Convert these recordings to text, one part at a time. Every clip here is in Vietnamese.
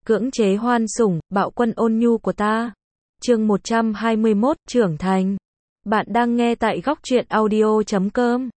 cưỡng chế hoan sủng, bạo quân ôn nhu của ta. Chương 121, trưởng thành. Bạn đang nghe tại góc truyện audio.com.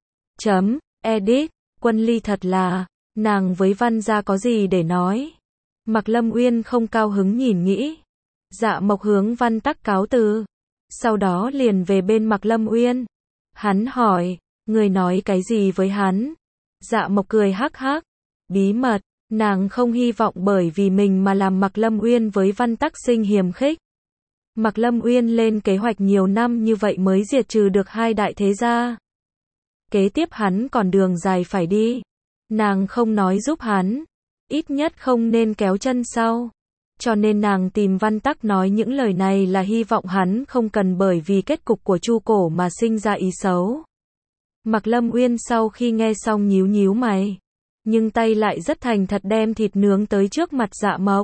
Edit, Quân Ly thật là, nàng với Văn gia có gì để nói. Mạc Lâm Uyên không cao hứng nhìn nghĩ. Dạ Mộc hướng Văn Tắc cáo từ. Sau đó liền về bên Mạc Lâm Uyên. Hắn hỏi, người nói cái gì với hắn? Dạ Mộc cười hắc hắc. Bí mật, nàng không hy vọng bởi vì mình mà làm Mạc Lâm Uyên với Văn Tắc sinh hiềm khích. Mạc Lâm Uyên lên kế hoạch nhiều năm như vậy mới diệt trừ được hai đại thế gia. Kế tiếp hắn còn đường dài phải đi. Nàng không nói giúp hắn, ít nhất không nên kéo chân sau. Cho nên nàng tìm Văn Tắc nói những lời này là hy vọng hắn không cần bởi vì kết cục của Chu Cổ mà sinh ra ý xấu. Mạc Lâm Uyên sau khi nghe xong nhíu nhíu mày, nhưng tay lại rất thành thật đem thịt nướng tới trước mặt Dạ Mộc.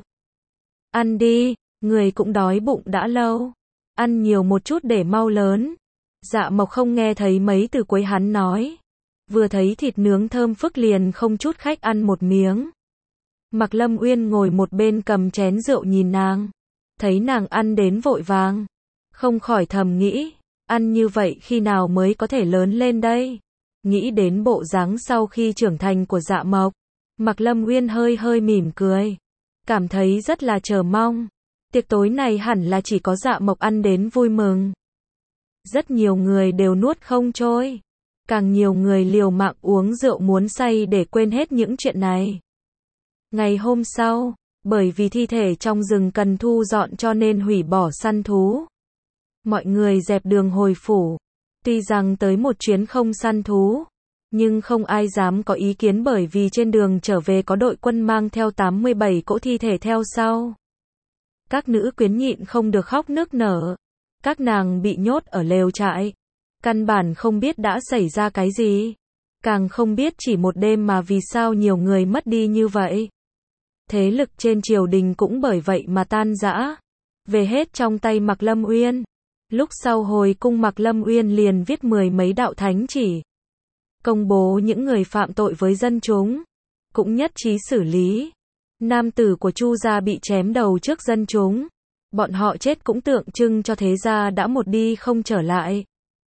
Ăn đi, người cũng đói bụng đã lâu. Ăn nhiều một chút để mau lớn. Dạ Mộc không nghe thấy mấy từ cuối hắn nói. Vừa thấy thịt nướng thơm phức liền không chút khách ăn một miếng. Mạc Lâm Uyên ngồi một bên cầm chén rượu nhìn nàng. Thấy nàng ăn đến vội vàng. Không khỏi thầm nghĩ, ăn như vậy khi nào mới có thể lớn lên đây? Nghĩ đến bộ dáng sau khi trưởng thành của Dạ Mộc, Mạc Lâm Uyên hơi hơi mỉm cười. Cảm thấy rất là chờ mong. Tiệc tối này hẳn là chỉ có Dạ Mộc ăn đến vui mừng. Rất nhiều người đều nuốt không trôi. Càng nhiều người liều mạng uống rượu muốn say để quên hết những chuyện này. Ngày hôm sau, bởi vì thi thể trong rừng cần thu dọn cho nên hủy bỏ săn thú. Mọi người dẹp đường hồi phủ. Tuy rằng tới một chuyến không săn thú, nhưng không ai dám có ý kiến bởi vì trên đường trở về có đội quân mang theo 87 cỗ thi thể theo sau. Các nữ quyến nhịn không được khóc nức nở. Các nàng bị nhốt ở lều trại. Căn bản không biết đã xảy ra cái gì. Càng không biết chỉ một đêm mà vì sao nhiều người mất đi như vậy. Thế lực trên triều đình cũng bởi vậy mà tan rã. Về hết trong tay Mạc Lâm Uyên. Lúc sau hồi cung Mạc Lâm Uyên liền viết 10 mấy đạo thánh chỉ. Công bố những người phạm tội với dân chúng. Cũng nhất trí xử lý. Nam tử của Chu gia bị chém đầu trước dân chúng. Bọn họ chết cũng tượng trưng cho thế gia đã một đi không trở lại.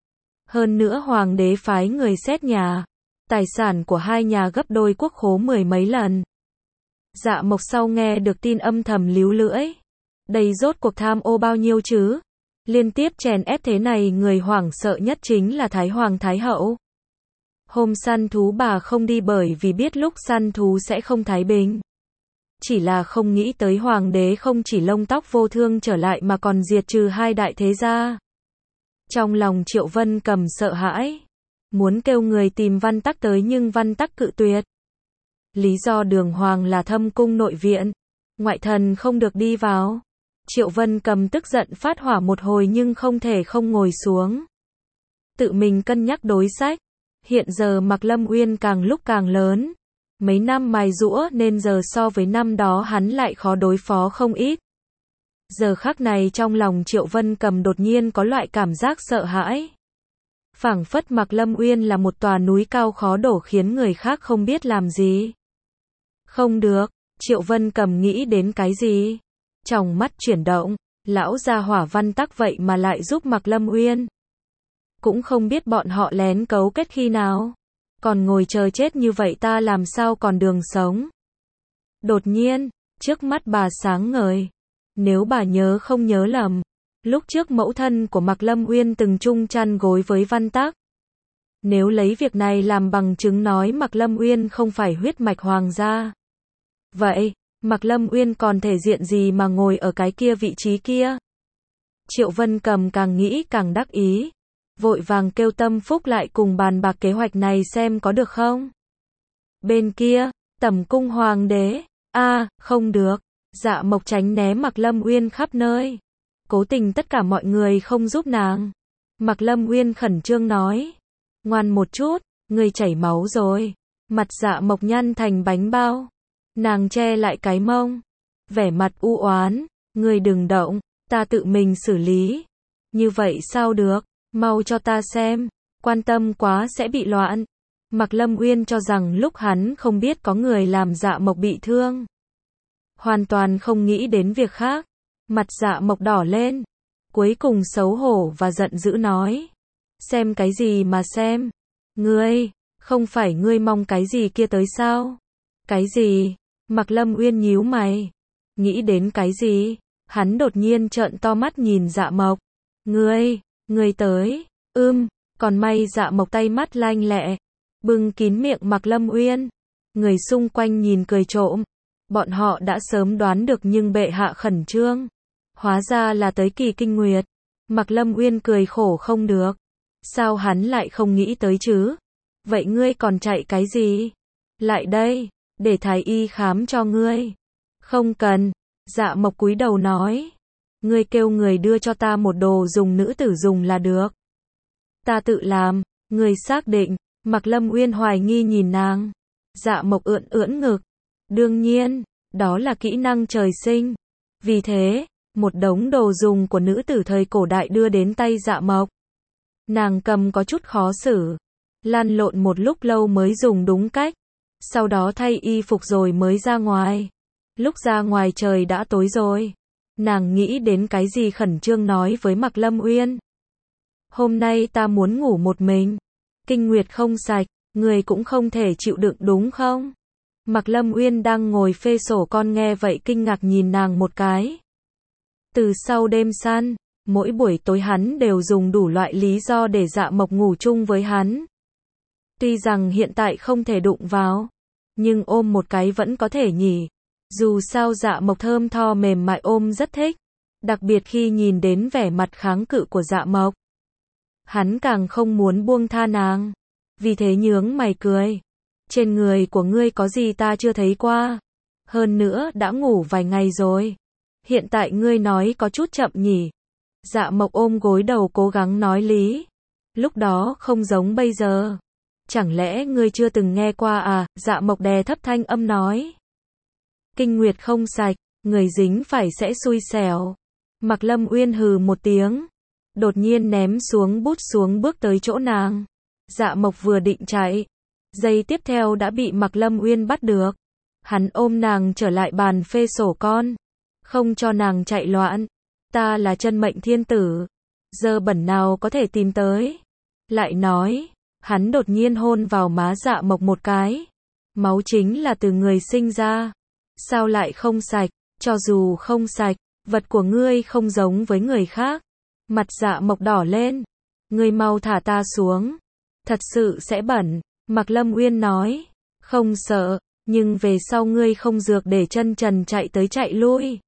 Hơn nữa hoàng đế phái người xét nhà. Tài sản của hai nhà gấp đôi quốc khố 10 mấy lần. Dạ Mộc sau nghe được tin âm thầm líu lưỡi. Đây rốt cuộc tham ô bao nhiêu chứ? Liên tiếp chèn ép thế này người hoảng sợ nhất chính là Thái Hoàng Thái Hậu. Hôm săn thú bà không đi bởi vì biết lúc săn thú sẽ không thái bình. Chỉ là không nghĩ tới hoàng đế không chỉ lông tóc vô thương trở lại mà còn diệt trừ hai đại thế gia. Trong lòng Triệu Vân Cầm sợ hãi. Muốn kêu người tìm Văn Tắc tới nhưng Văn Tắc cự tuyệt. Lý do đường hoàng là thâm cung nội viện. Ngoại thần không được đi vào. Triệu Vân Cầm tức giận phát hỏa một hồi nhưng không thể không ngồi xuống. Tự mình cân nhắc đối sách. Hiện giờ Mạc Lâm Uyên càng lúc càng lớn. Mấy năm mài giũa nên giờ so với năm đó hắn lại khó đối phó không ít. Giờ khắc này trong lòng Triệu Vân Cầm đột nhiên có loại cảm giác sợ hãi. Phảng phất Mạc Lâm Uyên là một tòa núi cao khó đổ khiến người khác không biết làm gì. Không được, Triệu Vân Cầm nghĩ đến cái gì? Trong mắt chuyển động, lão gia hỏa Văn Tắc vậy mà lại giúp Mạc Lâm Uyên. Cũng không biết bọn họ lén cấu kết khi nào. Còn ngồi chờ chết như vậy ta làm sao còn đường sống. Đột nhiên, trước mắt bà sáng ngời. Nếu bà nhớ không nhớ lầm, lúc trước mẫu thân của Mạc Lâm Uyên từng chung chăn gối với Văn Tắc. Nếu lấy việc này làm bằng chứng nói Mạc Lâm Uyên không phải huyết mạch hoàng gia. Vậy, Mạc Lâm Uyên còn thể diện gì mà ngồi ở cái kia vị trí kia? Triệu Vân Cầm càng nghĩ càng đắc ý. Vội vàng kêu Tâm Phúc lại cùng bàn bạc kế hoạch này xem có được không? Bên kia, Tẩm cung hoàng đế. Không được. Dạ Mộc tránh né Mạc Lâm Uyên khắp nơi. Cố tình tất cả mọi người không giúp nàng. Mạc Lâm Uyên khẩn trương nói. Ngoan một chút, người chảy máu rồi. Mặt Dạ Mộc nhăn thành bánh bao. Nàng che lại cái mông. Vẻ mặt u oán. Người đừng động, ta tự mình xử lý. Như vậy sao được? Mau cho ta xem. Quan tâm quá sẽ bị loạn. Mạc Lâm Uyên cho rằng lúc hắn không biết có người làm Dạ Mộc bị thương. hoàn toàn không nghĩ đến việc khác. Mặt Dạ Mộc đỏ lên, cuối cùng xấu hổ và giận dữ nói. Xem cái gì mà xem? Ngươi, không phải ngươi mong cái gì kia tới sao? Cái gì? Mạc Lâm Uyên nhíu mày. Nghĩ đến cái gì? Hắn đột nhiên trợn to mắt nhìn Dạ Mộc. Ngươi tới. Còn may Dạ Mộc tay mắt lanh lẹ, bưng kín miệng Mạc Lâm Uyên. Người xung quanh nhìn cười trộm. Bọn họ đã sớm đoán được nhưng bệ hạ khẩn trương. Hóa ra là tới kỳ kinh nguyệt. Mạc Lâm Uyên cười khổ không được. Sao hắn lại không nghĩ tới chứ? Vậy ngươi còn chạy cái gì? Lại đây, để thái y khám cho ngươi. Không cần, Dạ Mộc cúi đầu nói. Ngươi kêu người đưa cho ta một đồ dùng nữ tử dùng là được. Ta tự làm, ngươi xác định. Mạc Lâm Uyên hoài nghi nhìn nàng. Dạ Mộc ưỡn ngực. Đương nhiên, đó là kỹ năng trời sinh. Vì thế, một đống đồ dùng của nữ tử thời cổ đại đưa đến tay Dạ Mộc. Nàng cầm có chút khó xử. Lăn lộn một lúc lâu mới dùng đúng cách. Sau đó thay y phục rồi mới ra ngoài. Lúc ra ngoài trời đã tối rồi. Nàng nghĩ đến cái gì khẩn trương nói với Mạc Lâm Uyên. Hôm nay ta muốn ngủ một mình. Kinh nguyệt không sạch, người cũng không thể chịu đựng đúng không? Mạc Lâm Uyên đang ngồi phê sổ con nghe vậy kinh ngạc nhìn nàng một cái. Từ sau đêm săn, mỗi buổi tối hắn đều dùng đủ loại lý do để Dạ Mộc ngủ chung với hắn. Tuy rằng hiện tại không thể đụng vào, nhưng ôm một cái vẫn có thể nhỉ. Dù sao Dạ Mộc thơm tho mềm mại ôm rất thích. Đặc biệt khi nhìn đến vẻ mặt kháng cự của Dạ Mộc. Hắn càng không muốn buông tha nàng. Vì thế nhướng mày cười. Trên người của ngươi có gì ta chưa thấy qua. Hơn nữa đã ngủ vài ngày rồi. Hiện tại ngươi nói có chút chậm nhỉ. Dạ Mộc ôm gối đầu cố gắng nói lý. Lúc đó không giống bây giờ. Chẳng lẽ ngươi chưa từng nghe qua à? Dạ Mộc đè thấp thanh âm nói. Kinh nguyệt không sạch, người dính phải sẽ xui xẻo. Mạc Lâm Uyên hừ một tiếng. Đột nhiên ném xuống bút xuống bước tới chỗ nàng. Dạ Mộc vừa định chạy. Giây tiếp theo đã bị Mạc Lâm Uyên bắt được. Hắn ôm nàng trở lại bàn phê sổ con. Không cho nàng chạy loạn. Ta là chân mệnh thiên tử. Dơ bẩn nào có thể tìm tới. Lại nói. Hắn đột nhiên hôn vào má Dạ Mộc một cái. Máu chính là từ người sinh ra. Sao lại không sạch? Cho dù không sạch, vật của ngươi không giống với người khác. Mặt Dạ Mộc đỏ lên. Ngươi mau thả ta xuống. Thật sự sẽ bẩn. Mạc Lâm Uyên nói. Không sợ, nhưng về sau ngươi không dược để chân trần chạy tới chạy lui.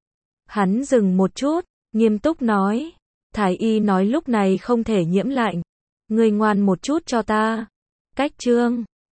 Hắn dừng một chút, nghiêm túc nói. Thái y nói lúc này không thể nhiễm lạnh. Ngươi ngoan một chút cho ta. Cách chương